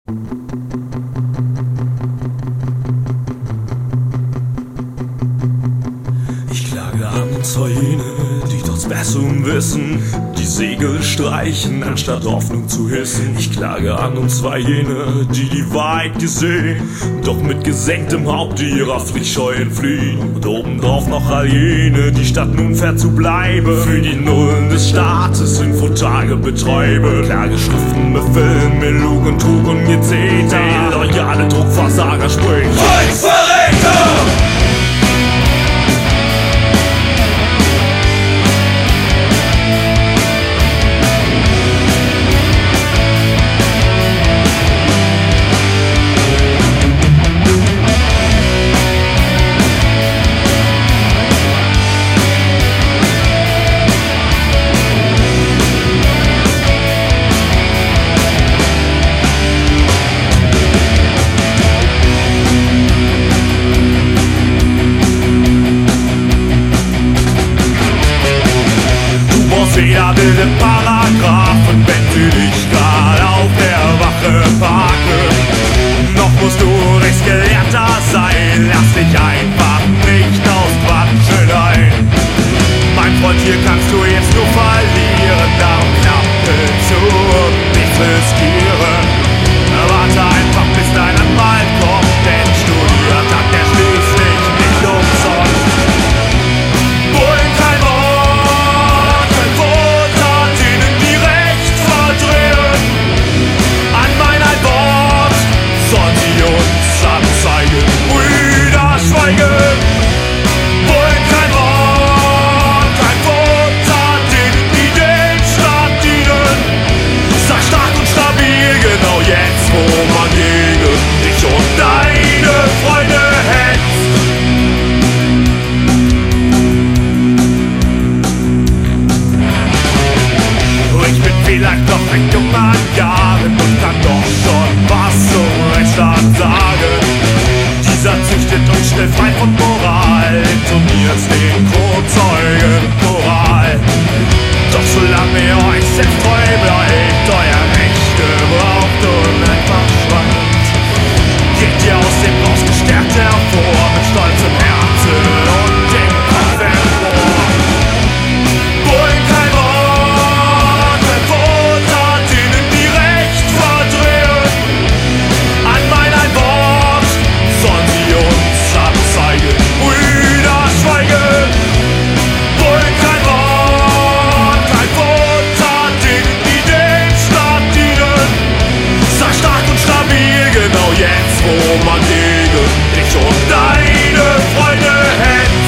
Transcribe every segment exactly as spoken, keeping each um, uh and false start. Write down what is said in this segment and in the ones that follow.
Ich klage an uns vor jene, die trotz besserem Wissen die Segel streichen, anstatt Hoffnung zu hissen. Ich klage an uns zwei jene, die die Wahrheit gesehen, doch mit gesenktem Haupt ihrer Pflichtscheu entfliehen. Und obendrauf noch all jene, die statt nun fair zu bleiben, für die Nullen des Staates Infotage betreiben. Klageschriften befüllen mit Lug und Trug und Gezeter, loyale Druckversager spricht Volksverräter! Weder wilde Paragraphen, wenn sie dich gerade auf der Wache parken. Noch musst du rechtsgelehrter sein, lass dich einfach nicht aus Quatschen ein. Mein Freund, hier kannst du jetzt nur verlieren, darum Klappe zu und nichts riskieren. Warte einfach, bis dein Anwalt kommt, denn studiert hat der schließlich nicht umsonst. Bullen kein Wort, kein Wohltat, denen die Recht verdrehen. An mein ein Wort sollen sie uns anzeigen, Brüder schweigen. Bullen kein Wort, kein Wohltat, denen die den Staat dienen. Sei stark und stabil, genau jetzt, wo man gegen dich und deine Freunde hetzt. Ich bin vielleicht noch ein junger Jahren und kann doch schon was zum Rechtsstaat sagen. Dieser züchtet uns schnell frei von Moral, intoniert den Kronzeugen Moral. Doch solange ihr euch selbst treu bleibt, euer Rechte braucht und einfach schwankt, geht ihr aus dem Haus gestärkt hervor, mit stolzem Herzen und dem Kopf empor. Bullen kein Wort, kein Wohltat, denen die Recht verdrehen. An mein ein Wort sollen sie uns abzeigen, Brüder schweigen. Bullen kein Wort, kein Wohltat, denen die den Staat dienen. Sei stark und stabil, genau jetzt, wo man gegen dich und deine Freunde hetzt.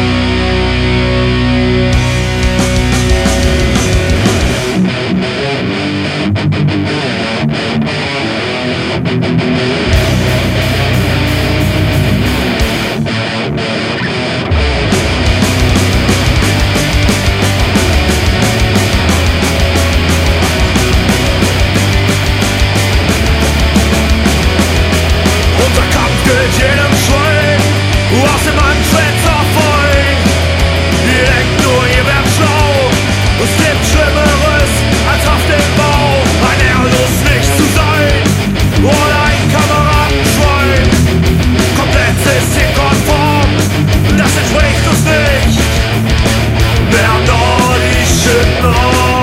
Unser Kampf gilt jedem Schwein, aus dem Anschwätzer fein. Ihr denkt nur, ihr werdet schlau, es gibt Schlimmeres als Haft im Bau. Ein Ehrlos nicht zu sein oder ein Kameradenschwein. Komplett systemkonform, das entspricht uns nicht. Wir haben doch die Schütten auf.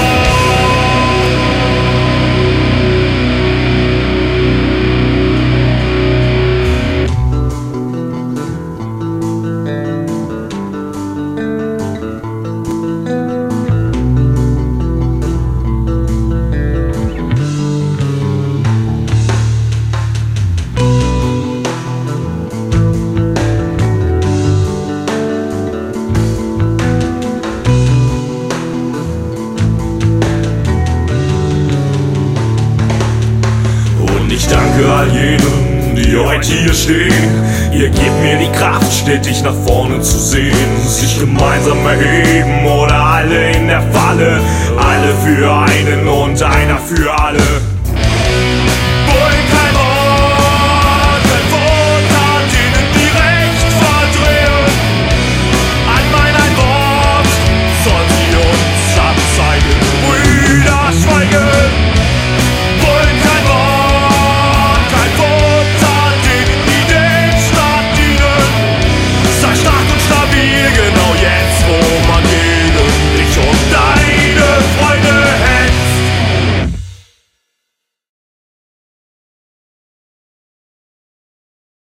Ich danke all jenen, die heute hier stehen. Ihr gebt mir die Kraft, stetig nach vorne zu sehen. Sich gemeinsam erheben oder alle in der Falle. Alle für einen und einer für alle.